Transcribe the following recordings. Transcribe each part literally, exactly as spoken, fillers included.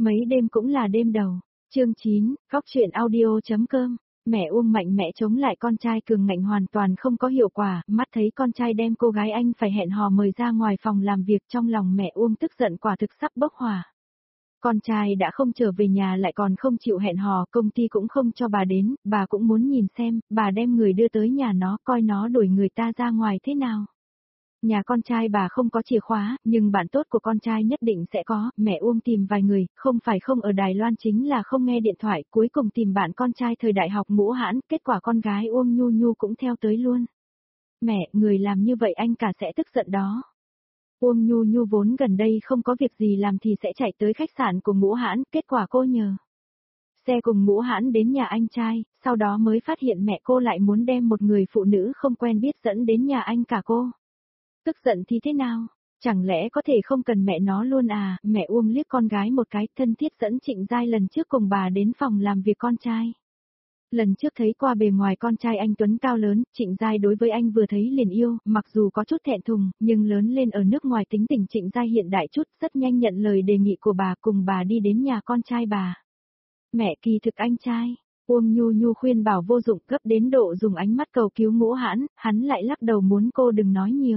Mấy đêm cũng là đêm đầu. Chương chín, Góc truyện audio.com. Mẹ Uông mạnh mẽ chống lại con trai cường ngạnh hoàn toàn không có hiệu quả, mắt thấy con trai đem cô gái anh phải hẹn hò mời ra ngoài phòng làm việc, trong lòng mẹ Uông tức giận quả thực sắp bốc hỏa. Con trai đã không trở về nhà lại còn không chịu hẹn hò, công ty cũng không cho bà đến, bà cũng muốn nhìn xem, bà đem người đưa tới nhà nó, coi nó đuổi người ta ra ngoài thế nào. Nhà con trai bà không có chìa khóa, nhưng bạn tốt của con trai nhất định sẽ có. Mẹ Uông tìm vài người, không phải không ở Đài Loan chính là không nghe điện thoại, cuối cùng tìm bạn con trai thời đại học Ngũ Hãn, kết quả con gái Uông Nhu Nhu cũng theo tới luôn. Mẹ, người làm như vậy anh cả sẽ tức giận đó. Uông Nhu Nhu vốn gần đây không có việc gì làm thì sẽ chạy tới khách sạn của Ngũ Hãn, kết quả cô nhờ xe cùng Ngũ Hãn đến nhà anh trai, sau đó mới phát hiện mẹ cô lại muốn đem một người phụ nữ không quen biết dẫn đến nhà anh cả cô. Tức giận thì thế nào? Chẳng lẽ có thể không cần mẹ nó luôn à? Mẹ Uông liếc con gái một cái, thân thiết dẫn Trịnh Giai lần trước cùng bà đến phòng làm việc con trai. Lần trước thấy qua bề ngoài con trai anh tuấn cao lớn, Trịnh Giai đối với anh vừa thấy liền yêu, mặc dù có chút thẹn thùng, nhưng lớn lên ở nước ngoài tính tình Trịnh Giai hiện đại chút, rất nhanh nhận lời đề nghị của bà, cùng bà đi đến nhà con trai bà. Mẹ, kỳ thực anh trai. Uông Nhu Nhu khuyên bảo vô dụng, gấp đến độ dùng ánh mắt cầu cứu Ngũ Hãn, hắn lại lắc đầu muốn cô đừng nói nhiều.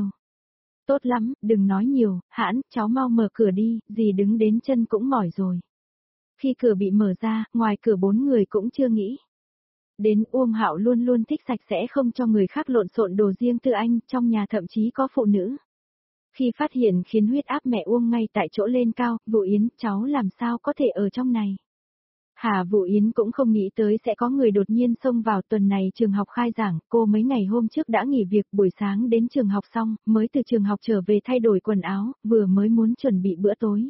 Tốt lắm, đừng nói nhiều, Hãn, cháu mau mở cửa đi, dì đứng đến chân cũng mỏi rồi. Khi cửa bị mở ra, ngoài cửa bốn người cũng chưa nghĩ đến. Uông Hạo luôn luôn thích sạch sẽ, không cho người khác lộn xộn đồ riêng tư anh, trong nhà thậm chí có phụ nữ. Khi phát hiện khiến huyết áp mẹ Uông ngay tại chỗ lên cao, Vũ Yến, cháu làm sao có thể ở trong này. Hà Vũ Yến cũng không nghĩ tới sẽ có người đột nhiên xông vào. Tuần này trường học khai giảng, cô mấy ngày hôm trước đã nghỉ việc, buổi sáng đến trường học xong, mới từ trường học trở về thay đổi quần áo, vừa mới muốn chuẩn bị bữa tối.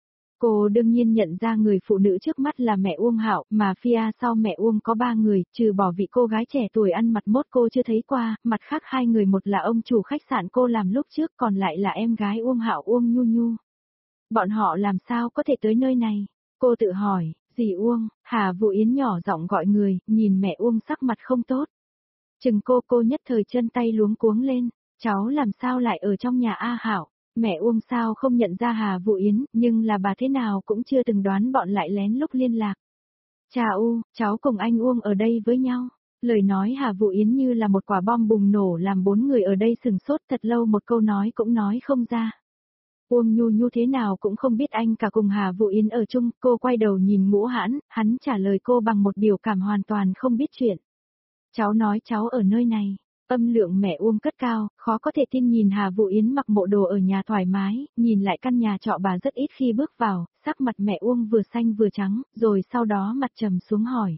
Cô đương nhiên nhận ra người phụ nữ trước mắt là mẹ Uông Hạo, mà phía sau mẹ Uông có ba người, trừ bỏ vị cô gái trẻ tuổi ăn mặc mốt cô chưa thấy qua, mặt khác hai người, một là ông chủ khách sạn cô làm lúc trước, còn lại là em gái Uông Hạo Uông Nhu Nhu. Bọn họ làm sao có thể tới nơi này? Cô tự hỏi. Dì Uông, Hà Vũ Yến nhỏ giọng gọi người, nhìn mẹ Uông sắc mặt không tốt. Chừng cô cô nhất thời chân tay luống cuống lên, cháu làm sao lại ở trong nhà A Hảo, mẹ Uông sao không nhận ra Hà Vũ Yến, nhưng là bà thế nào cũng chưa từng đoán bọn lại lén lúc liên lạc. Cha U, cháu cùng anh Uông ở đây với nhau. Lời nói Hà Vũ Yến như là một quả bom bùng nổ làm bốn người ở đây sừng sốt thật lâu, một câu nói cũng nói không ra. Uông Nhu Nhu thế nào cũng không biết anh cả cùng Hà Vũ Yến ở chung, cô quay đầu nhìn Ngũ Hãn, hắn trả lời cô bằng một biểu cảm hoàn toàn không biết chuyện. Cháu nói cháu ở nơi này. Âm lượng mẹ Uông cất cao, khó có thể tin nhìn Hà Vũ Yến mặc bộ đồ ở nhà thoải mái, nhìn lại căn nhà trọ bà rất ít khi bước vào, sắc mặt mẹ Uông vừa xanh vừa trắng, rồi sau đó mặt trầm xuống hỏi.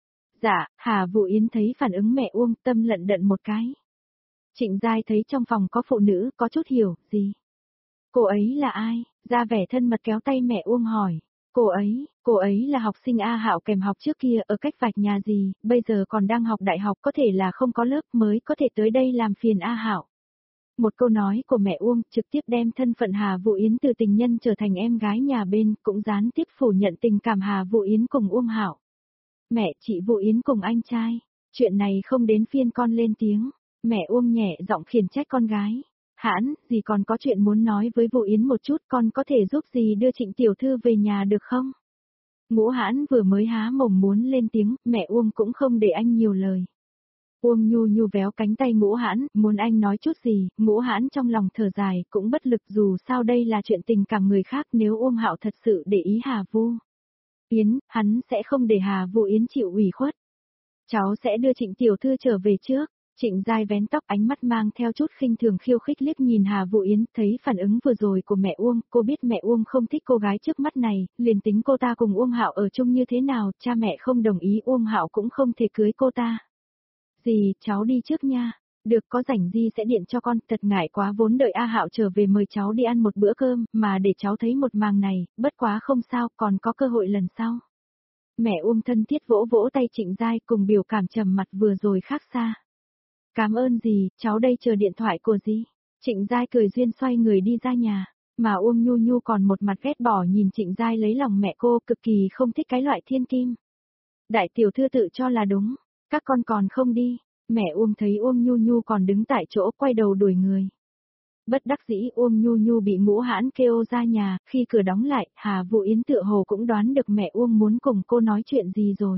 Dạ, Hà Vũ Yến thấy phản ứng mẹ Uông, tâm lận đận một cái. Trịnh Giai thấy trong phòng có phụ nữ, có chút hiểu, gì? Cô ấy là ai? Ra vẻ thân mật kéo tay mẹ Uông hỏi. Cô ấy, cô ấy là học sinh A Hạo kèm học trước kia ở cách vạch nhà gì, bây giờ còn đang học đại học, có thể là không có lớp mới có thể tới đây làm phiền A Hạo. Một câu nói của mẹ Uông trực tiếp đem thân phận Hà Vũ Yến từ tình nhân trở thành em gái nhà bên, cũng gián tiếp phủ nhận tình cảm Hà Vũ Yến cùng Uông Hạo. Mẹ, chị Vũ Yến cùng anh trai, chuyện này không đến phiên con lên tiếng. Mẹ Uông nhẹ giọng khiển trách con gái. Hãn, dì còn có chuyện muốn nói với Vũ Yến một chút, con có thể giúp dì đưa Trịnh tiểu thư về nhà được không? Ngũ Hãn vừa mới há mồm muốn lên tiếng, mẹ Uông cũng không để anh nhiều lời. Uông Nhu Nhu véo cánh tay Ngũ Hãn, muốn anh nói chút gì, Ngũ Hãn trong lòng thở dài, cũng bất lực, dù sao đây là chuyện tình cảm người khác, nếu Uông Hạo thật sự để ý Hà Vũ Yến, hắn sẽ không để Hà Vũ Yến chịu ủy khuất. Cháu sẽ đưa Trịnh tiểu thư trở về trước. Trịnh Giai vén tóc, ánh mắt mang theo chút khinh thường khiêu khích liếc nhìn Hà Vũ Yến, thấy phản ứng vừa rồi của mẹ Uông, cô biết mẹ Uông không thích cô gái trước mắt này, liền tính cô ta cùng Uông Hạo ở chung như thế nào, cha mẹ không đồng ý Uông Hạo cũng không thể cưới cô ta. Dì, cháu đi trước nha. Được, có rảnh Di sẽ điện cho con, thật ngại quá vốn đợi A Hạo trở về mời cháu đi ăn một bữa cơm, mà để cháu thấy một màn này, bất quá không sao, còn có cơ hội lần sau. Mẹ Uông thân thiết vỗ vỗ tay Trịnh Giai cùng biểu cảm trầm mặt vừa rồi khác xa. Cảm ơn dì, cháu đây chờ điện thoại của dì. Trịnh Giai cười duyên xoay người đi ra nhà, mà Uông Nhu Nhu còn một mặt ghét bỏ nhìn Trịnh Giai lấy lòng mẹ cô, cực kỳ không thích cái loại thiên kim. Đại tiểu thư tự cho là đúng, các con còn không đi. Mẹ Uông thấy Uông Nhu Nhu còn đứng tại chỗ, quay đầu đuổi người. Bất đắc dĩ Uông Nhu Nhu bị Ngũ Hãn kêu ra nhà, khi cửa đóng lại, Hà Vũ Yến tựa hồ cũng đoán được mẹ Uông muốn cùng cô nói chuyện gì rồi.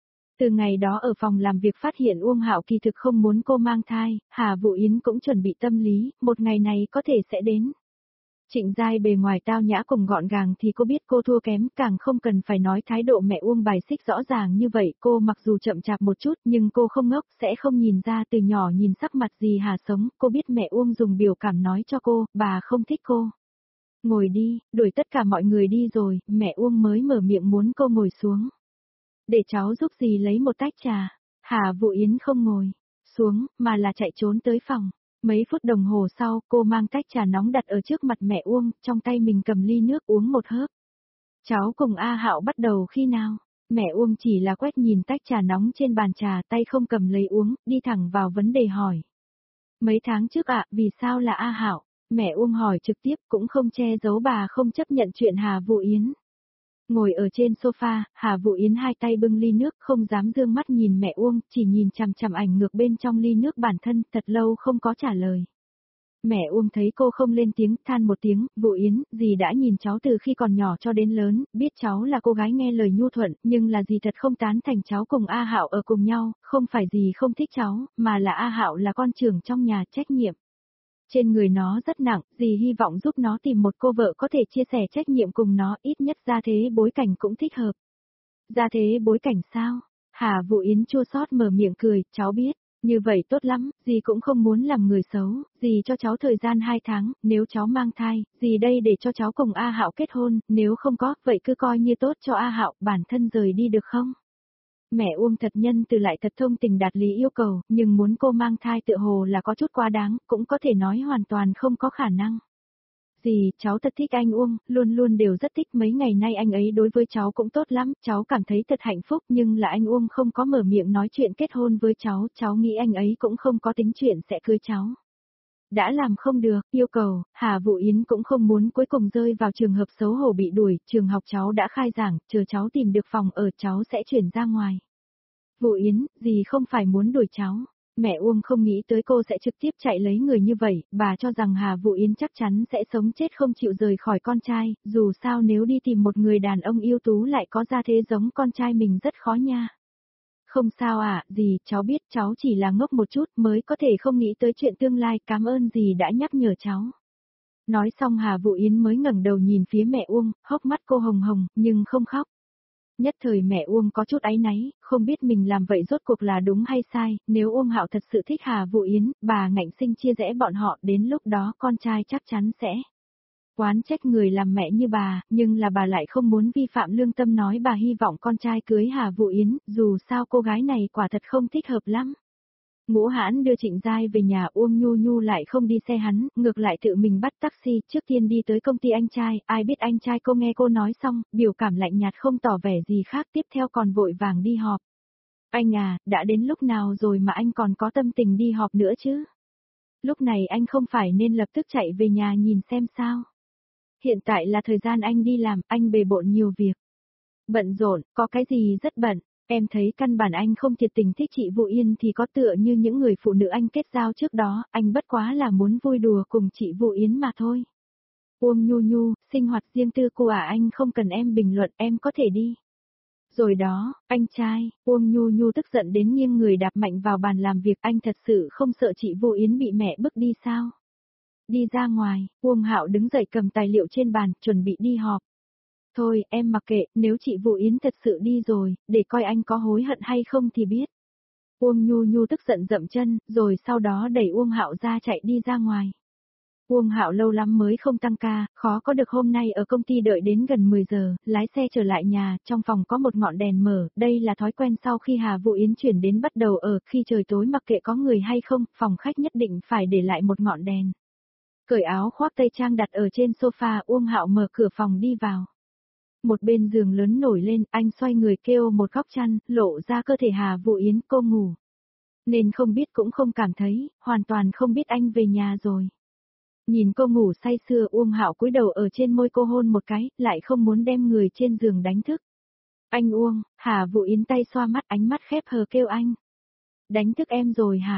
Từ ngày đó ở phòng làm việc phát hiện Uông Hạo kỳ thực không muốn cô mang thai, Hà Vũ Yến cũng chuẩn bị tâm lý, một ngày này có thể sẽ đến. Trịnh Giai bề ngoài tao nhã cùng gọn gàng thì cô biết cô thua kém, càng không cần phải nói thái độ mẹ Uông bài xích rõ ràng như vậy, cô mặc dù chậm chạp một chút nhưng cô không ngốc, sẽ không nhìn ra từ nhỏ nhìn sắc mặt gì Hà sống, cô biết mẹ Uông dùng biểu cảm nói cho cô, bà không thích cô. Ngồi đi, đuổi tất cả mọi người đi rồi, mẹ Uông mới mở miệng muốn cô ngồi xuống. Để cháu giúp dì lấy một tách trà. Hà Vũ Yến không ngồi xuống, mà là chạy trốn tới phòng. Mấy phút đồng hồ sau, cô mang tách trà nóng đặt ở trước mặt mẹ Uông, trong tay mình cầm ly nước uống một hớp. Cháu cùng A Hạo bắt đầu khi nào? Mẹ Uông chỉ là quét nhìn tách trà nóng trên bàn trà, tay không cầm lấy uống, đi thẳng vào vấn đề hỏi. Mấy tháng trước ạ, vì sao là A Hạo? Mẹ Uông hỏi trực tiếp, cũng không che giấu bà không chấp nhận chuyện Hà Vũ Yến. Ngồi ở trên sofa, Hà Vũ Yến hai tay bưng ly nước, không dám dương mắt nhìn mẹ Uông, chỉ nhìn chằm chằm ảnh ngược bên trong ly nước bản thân, thật lâu không có trả lời. Mẹ Uông thấy cô không lên tiếng, than một tiếng, Vũ Yến, dì đã nhìn cháu từ khi còn nhỏ cho đến lớn, biết cháu là cô gái nghe lời nhu thuận, nhưng là dì thật không tán thành cháu cùng A Hạo ở cùng nhau, không phải dì không thích cháu, mà là A Hạo là con trưởng trong nhà, trách nhiệm trên người nó rất nặng, dì hy vọng giúp nó tìm một cô vợ có thể chia sẻ trách nhiệm cùng nó, ít nhất gia thế bối cảnh cũng thích hợp. Gia thế bối cảnh sao? Hà Vũ Yến chua xót mở miệng cười, cháu biết, như vậy tốt lắm, dì cũng không muốn làm người xấu, dì cho cháu thời gian hai tháng, nếu cháu mang thai, dì đây để cho cháu cùng A Hạo kết hôn, nếu không có, vậy cứ coi như tốt cho A Hạo, bản thân rời đi được không? Mẹ Uông thật nhân từ lại thật thông tình đạt lý yêu cầu, nhưng muốn cô mang thai tựa hồ là có chút quá đáng, cũng có thể nói hoàn toàn không có khả năng. Dì, cháu thật thích anh Uông, luôn luôn đều rất thích, mấy ngày nay anh ấy đối với cháu cũng tốt lắm, cháu cảm thấy thật hạnh phúc, nhưng là anh Uông không có mở miệng nói chuyện kết hôn với cháu, cháu nghĩ anh ấy cũng không có tính chuyện sẽ cưới cháu. Đã làm không được, yêu cầu, Hà Vũ Yến cũng không muốn cuối cùng rơi vào trường hợp xấu hổ bị đuổi, trường học cháu đã khai giảng, chờ cháu tìm được phòng ở cháu sẽ chuyển ra ngoài. Vũ Yến, dì không phải muốn đuổi cháu. Mẹ Uông không nghĩ tới cô sẽ trực tiếp chạy lấy người như vậy, bà cho rằng Hà Vũ Yến chắc chắn sẽ sống chết không chịu rời khỏi con trai, dù sao nếu đi tìm một người đàn ông ưu tú lại có gia thế giống con trai mình rất khó nha. Không sao ạ, à, dì, cháu biết cháu chỉ là ngốc một chút mới có thể không nghĩ tới chuyện tương lai, cảm ơn dì đã nhắc nhở cháu. Nói xong Hà Vũ Yến mới ngẩng đầu nhìn phía mẹ Uông, hốc mắt cô hồng hồng, nhưng không khóc. Nhất thời mẹ Uông có chút áy náy, không biết mình làm vậy rốt cuộc là đúng hay sai, nếu Uông Hạo thật sự thích Hà Vũ Yến, bà ngạnh sinh chia rẽ bọn họ, đến lúc đó con trai chắc chắn sẽ oán trách người làm mẹ như bà, nhưng là bà lại không muốn vi phạm lương tâm nói bà hy vọng con trai cưới Hà Vũ Yến, dù sao cô gái này quả thật không thích hợp lắm. Ngũ Hãn đưa Trịnh Giai về nhà, Uông Nhu Nhu lại không đi xe hắn, ngược lại tự mình bắt taxi, trước tiên đi tới công ty anh trai, ai biết anh trai cô nghe cô nói xong, biểu cảm lạnh nhạt không tỏ vẻ gì khác, tiếp theo còn vội vàng đi họp. Anh à, đã đến lúc nào rồi mà anh còn có tâm tình đi họp nữa chứ? Lúc này anh không phải nên lập tức chạy về nhà nhìn xem sao? Hiện tại là thời gian anh đi làm, anh bề bộn nhiều việc. Bận rộn, có cái gì rất bận. Em thấy căn bản anh không thiệt tình thích chị Vũ Yên thì có tựa như những người phụ nữ anh kết giao trước đó, anh bất quá là muốn vui đùa cùng chị Vũ Yến mà thôi. Uông Nhu Nhu, sinh hoạt riêng tư cô à, anh không cần em bình luận, em có thể đi. Rồi đó, anh trai, Uông Nhu Nhu tức giận đến nghiêng người đạp mạnh vào bàn làm việc, anh thật sự không sợ chị Vũ Yến bị mẹ bức đi sao? Đi ra ngoài, Uông Hạo đứng dậy cầm tài liệu trên bàn, chuẩn bị đi họp. Thôi, em mặc kệ, nếu chị Vũ Yến thật sự đi rồi, để coi anh có hối hận hay không thì biết. Uông Nhu Nhu tức giận dậm chân, rồi sau đó đẩy Uông Hạo ra chạy đi ra ngoài. Uông Hạo lâu lắm mới không tăng ca, khó có được hôm nay ở công ty đợi đến gần mười giờ, lái xe trở lại nhà, trong phòng có một ngọn đèn mở, đây là thói quen sau khi Hà Vũ Yến chuyển đến bắt đầu ở, khi trời tối mặc kệ có người hay không, phòng khách nhất định phải để lại một ngọn đèn. Cởi áo khoác tây trang đặt ở trên sofa, Uông Hạo mở cửa phòng đi vào. Một bên giường lớn nổi lên, anh xoay người kêu một góc chăn, lộ ra cơ thể Hà Vũ Yến, cô ngủ. Nên không biết cũng không cảm thấy, hoàn toàn không biết anh về nhà rồi. Nhìn cô ngủ say sưa, Uông Hạo cúi đầu ở trên môi cô hôn một cái, lại không muốn đem người trên giường đánh thức. Anh Uông, Hà Vũ Yến tay xoa mắt, ánh mắt khép hờ kêu anh. Đánh thức em rồi hả?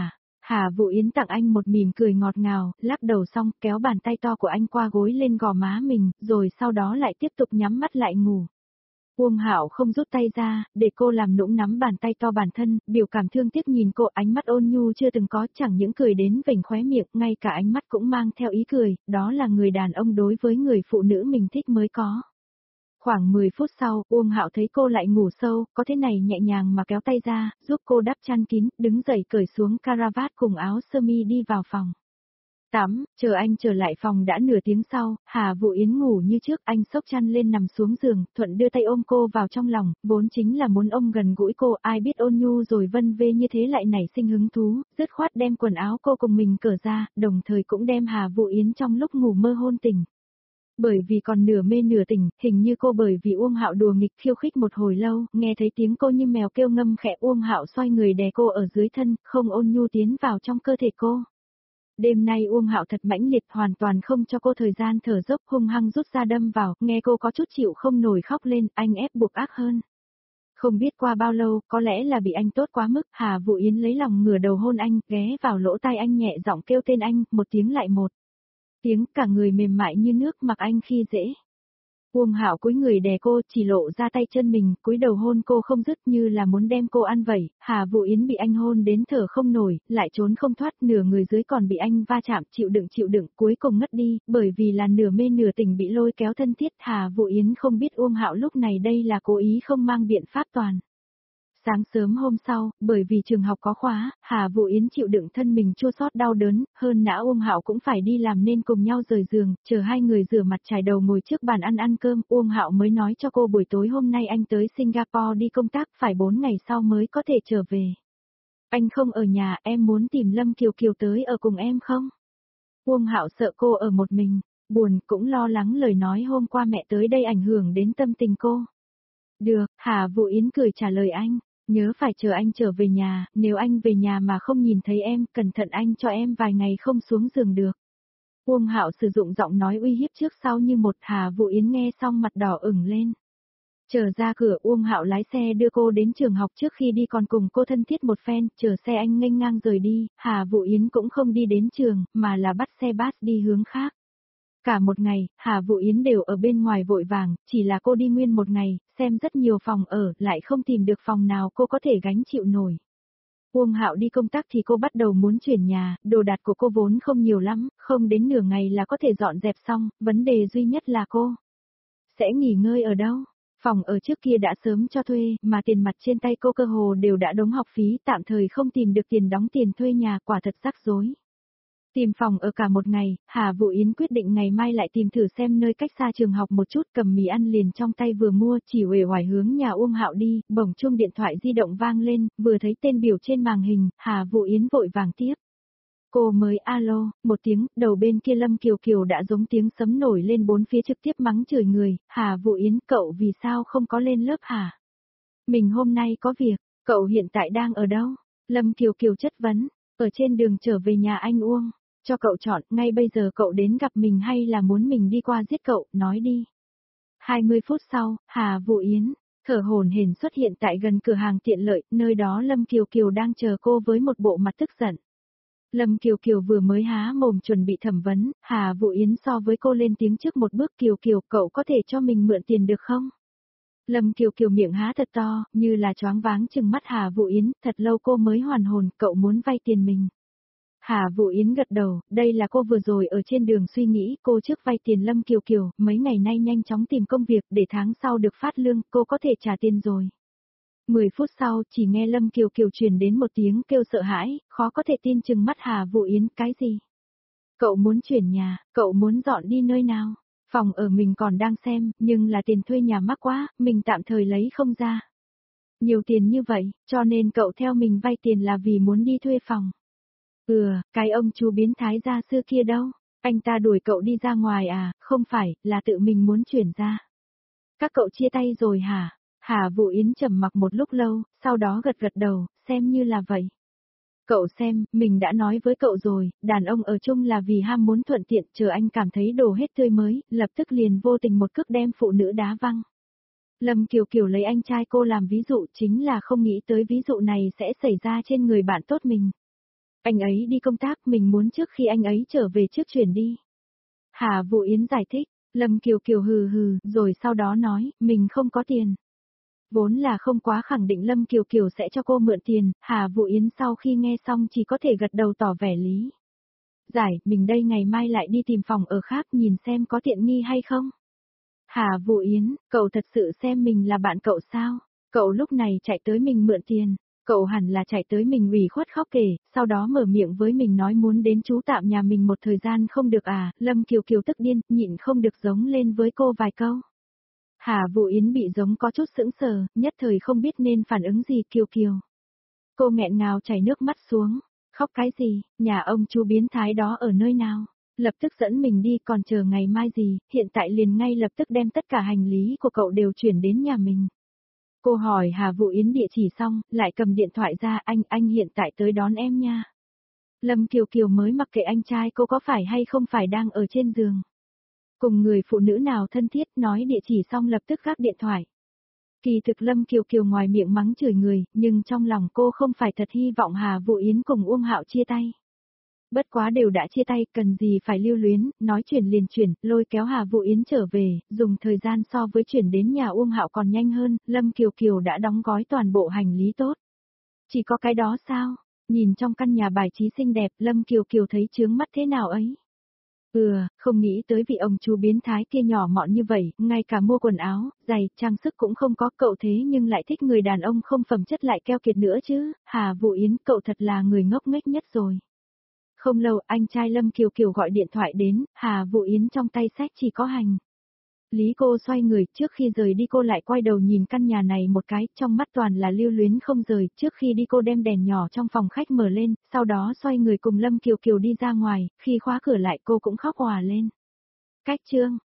Hà Vũ Yến tặng anh một mỉm cười ngọt ngào, lắc đầu xong kéo bàn tay to của anh qua gối lên gò má mình, rồi sau đó lại tiếp tục nhắm mắt lại ngủ. Uông Hạo không rút tay ra, để cô làm nũng nắm bàn tay to bản thân, biểu cảm thương tiếc nhìn cô, ánh mắt ôn nhu chưa từng có, chẳng những cười đến vểnh khóe miệng, ngay cả ánh mắt cũng mang theo ý cười, đó là người đàn ông đối với người phụ nữ mình thích mới có. Khoảng mười phút sau, Uông Hạo thấy cô lại ngủ sâu, có thế này nhẹ nhàng mà kéo tay ra, giúp cô đắp chăn kín, đứng dậy cởi xuống caravat cùng áo sơ mi đi vào phòng. Tắm, chờ anh trở lại phòng đã nửa tiếng sau, Hà Vũ Yến ngủ như trước, anh xốc chăn lên nằm xuống giường, thuận đưa tay ôm cô vào trong lòng, vốn chính là muốn ôm gần gũi cô, ai biết ôn nhu rồi vân vê như thế lại nảy sinh hứng thú, dứt khoát đem quần áo cô cùng mình cởi ra, đồng thời cũng đem Hà Vũ Yến trong lúc ngủ mơ hôn tỉnh. Bởi vì còn nửa mê nửa tỉnh, hình như cô bởi vì Uông Hạo đùa nghịch khiêu khích một hồi lâu, nghe thấy tiếng cô như mèo kêu ngâm khẽ, Uông Hạo xoay người đè cô ở dưới thân, không ôn nhu tiến vào trong cơ thể cô. Đêm nay Uông Hạo thật mãnh liệt, hoàn toàn không cho cô thời gian thở dốc, hung hăng rút ra đâm vào, nghe cô có chút chịu không nổi khóc lên, anh ép buộc ác hơn. Không biết qua bao lâu, có lẽ là bị anh tốt quá mức, Hà Vũ Yến lấy lòng ngửa đầu hôn anh, ghé vào lỗ tai anh nhẹ giọng kêu tên anh, một tiếng lại một tiếng, cả người mềm mại như nước mặc anh khi dễ. Uông Hạo cúi người đè cô, chỉ lộ ra tay chân mình, cúi đầu hôn cô không dứt như là muốn đem cô ăn vậy. Hà Vũ Yến bị anh hôn đến thở không nổi, lại trốn không thoát, nửa người dưới còn bị anh va chạm, chịu đựng chịu đựng, cuối cùng ngất đi, bởi vì là nửa mê nửa tỉnh bị lôi kéo thân thiết. Hà Vũ Yến không biết Uông Hạo lúc này đây là cố ý không mang biện pháp toàn. Sáng sớm hôm sau, bởi vì trường học có khóa, Hà Vũ Yến chịu đựng thân mình chua xót đau đớn, hơn nữa Uông Hạo cũng phải đi làm nên cùng nhau rời giường, chờ hai người rửa mặt trải đầu ngồi trước bàn ăn ăn cơm, Uông Hạo mới nói cho cô buổi tối hôm nay anh tới Singapore đi công tác, phải bốn ngày sau mới có thể trở về. Anh không ở nhà, em muốn tìm Lâm Kiều Kiều tới ở cùng em không? Uông Hạo sợ cô ở một mình, buồn cũng lo lắng lời nói hôm qua mẹ tới đây ảnh hưởng đến tâm tình cô. Được, Hà Vũ Yến cười trả lời anh. Nhớ phải chờ anh trở về nhà, nếu anh về nhà mà không nhìn thấy em, cẩn thận anh cho em vài ngày không xuống giường được. Uông Hạo sử dụng giọng nói uy hiếp trước sau như một. Hà Vũ Yến nghe xong mặt đỏ ửng lên. Chờ ra cửa, Uông Hạo lái xe đưa cô đến trường học, trước khi đi còn cùng cô thân thiết một phen, chờ xe anh nghênh ngang rời đi, Hà Vũ Yến cũng không đi đến trường, mà là bắt xe bus đi hướng khác. Cả một ngày, Hà Vũ Yến đều ở bên ngoài vội vàng, chỉ là cô đi nguyên một ngày, xem rất nhiều phòng ở, lại không tìm được phòng nào cô có thể gánh chịu nổi. Uông Hạo đi công tác thì cô bắt đầu muốn chuyển nhà, đồ đạc của cô vốn không nhiều lắm, không đến nửa ngày là có thể dọn dẹp xong, vấn đề duy nhất là cô sẽ nghỉ ngơi ở đâu. Phòng ở trước kia đã sớm cho thuê, mà tiền mặt trên tay cô cơ hồ đều đã đóng học phí, tạm thời không tìm được tiền đóng tiền thuê nhà, quả thật rắc rối. Tìm phòng ở cả một ngày, Hà Vũ Yến quyết định ngày mai lại tìm thử xem nơi cách xa trường học một chút, cầm mì ăn liền trong tay vừa mua, chỉ uể oải hướng nhà Uông Hạo đi, bỗng chuông điện thoại di động vang lên, vừa thấy tên biểu trên màn hình, Hà Vũ Yến vội vàng tiếp. Cô mới alo, một tiếng, đầu bên kia Lâm Kiều Kiều đã giống tiếng sấm nổi lên bốn phía trực tiếp mắng chửi người, Hà Vũ Yến, cậu vì sao không có lên lớp hả? Mình hôm nay có việc, cậu hiện tại đang ở đâu? Lâm Kiều Kiều chất vấn, ở trên đường trở về nhà anh Uông. Cho cậu chọn, ngay bây giờ cậu đến gặp mình hay là muốn mình đi qua giết cậu, nói đi. hai mươi phút sau, Hà Vũ Yến, thở hổn hển xuất hiện tại gần cửa hàng tiện lợi, nơi đó Lâm Kiều Kiều đang chờ cô với một bộ mặt tức giận. Lâm Kiều Kiều vừa mới há mồm chuẩn bị thẩm vấn, Hà Vũ Yến so với cô lên tiếng trước một bước. Kiều Kiều, cậu có thể cho mình mượn tiền được không? Lâm Kiều Kiều miệng há thật to, như là choáng váng trừng mắt Hà Vũ Yến, thật lâu cô mới hoàn hồn, cậu muốn vay tiền mình. Hà Vũ Yến gật đầu, đây là cô vừa rồi ở trên đường suy nghĩ, cô trước vay tiền Lâm Kiều Kiều, mấy ngày nay nhanh chóng tìm công việc, để tháng sau được phát lương, cô có thể trả tiền rồi. mười phút sau, chỉ nghe Lâm Kiều Kiều truyền đến một tiếng kêu sợ hãi, khó có thể tin chừng mắt Hà Vũ Yến, cái gì? Cậu muốn chuyển nhà, cậu muốn dọn đi nơi nào? Phòng ở mình còn đang xem, nhưng là tiền thuê nhà mắc quá, mình tạm thời lấy không ra. Nhiều tiền như vậy, cho nên cậu theo mình vay tiền là vì muốn đi thuê phòng. Ừ, cái ông chú biến thái gia xưa kia đâu? Anh ta đuổi cậu đi ra ngoài à? Không phải, là tự mình muốn chuyển ra. Các cậu chia tay rồi hả? Hà Vũ Yến trầm mặc một lúc lâu, sau đó gật gật đầu, xem như là vậy. Cậu xem, mình đã nói với cậu rồi, đàn ông ở chung là vì ham muốn thuận tiện, chờ anh cảm thấy đồ hết tươi mới, lập tức liền vô tình một cước đem phụ nữ đá văng. Lâm Kiều Kiều lấy anh trai cô làm ví dụ, chính là không nghĩ tới ví dụ này sẽ xảy ra trên người bạn tốt mình. Anh ấy đi công tác, mình muốn trước khi anh ấy trở về trước chuyển đi. Hà Vũ Yến giải thích, Lâm Kiều Kiều hừ hừ, rồi sau đó nói, mình không có tiền. Vốn là không quá khẳng định Lâm Kiều Kiều sẽ cho cô mượn tiền, Hà Vũ Yến sau khi nghe xong chỉ có thể gật đầu tỏ vẻ lý. Giải, mình đây ngày mai lại đi tìm phòng ở khác nhìn xem có tiện nghi hay không. Hà Vũ Yến, cậu thật sự xem mình là bạn cậu sao? Cậu lúc này chạy tới mình mượn tiền, cậu hẳn là chạy tới mình ủy khuất khóc kể, sau đó mở miệng với mình nói muốn đến trú tạm nhà mình một thời gian không được à, Lâm Kiều Kiều tức điên, nhịn không được giống lên với cô vài câu. Hà Vũ Yến bị giống có chút sững sờ, nhất thời không biết nên phản ứng gì. Kiều Kiều. Cô nghẹn ngào chảy nước mắt xuống, khóc cái gì, nhà ông chú biến thái đó ở nơi nào? Lập tức dẫn mình đi, còn chờ ngày mai gì, hiện tại liền ngay lập tức đem tất cả hành lý của cậu đều chuyển đến nhà mình. Cô hỏi Hà Vũ Yến địa chỉ xong, lại cầm điện thoại ra, anh, anh hiện tại tới đón em nha. Lâm Kiều Kiều mới mặc kệ anh trai cô có phải hay không phải đang ở trên giường. Cùng người phụ nữ nào thân thiết nói địa chỉ xong lập tức gác điện thoại. Kỳ thực Lâm Kiều Kiều ngoài miệng mắng chửi người, nhưng trong lòng cô không phải thật hy vọng Hà Vũ Yến cùng Uông Hạo chia tay. Bất quá đều đã chia tay, cần gì phải lưu luyến, nói chuyển liền chuyển, lôi kéo Hà Vũ Yến trở về, dùng thời gian so với chuyển đến nhà Uông Hạo còn nhanh hơn, Lâm Kiều Kiều đã đóng gói toàn bộ hành lý tốt. Chỉ có cái đó sao? Nhìn trong căn nhà bài trí xinh đẹp, Lâm Kiều Kiều thấy chướng mắt thế nào ấy. Ừ, không nghĩ tới vị ông chú biến thái kia nhỏ mọn như vậy, ngay cả mua quần áo, giày, trang sức cũng không có, cậu thế nhưng lại thích người đàn ông không phẩm chất lại keo kiệt nữa chứ, Hà Vũ Yến, cậu thật là người ngốc nghếch nhất rồi. Không lâu, anh trai Lâm Kiều Kiều gọi điện thoại đến, Hà Vũ Yến trong tay sách chỉ có hành lý. Cô xoay người, trước khi rời đi cô lại quay đầu nhìn căn nhà này một cái, trong mắt toàn là lưu luyến không rời, trước khi đi cô đem đèn nhỏ trong phòng khách mở lên, sau đó xoay người cùng Lâm Kiều Kiều đi ra ngoài, khi khóa cửa lại cô cũng khóc òa lên. Cách chương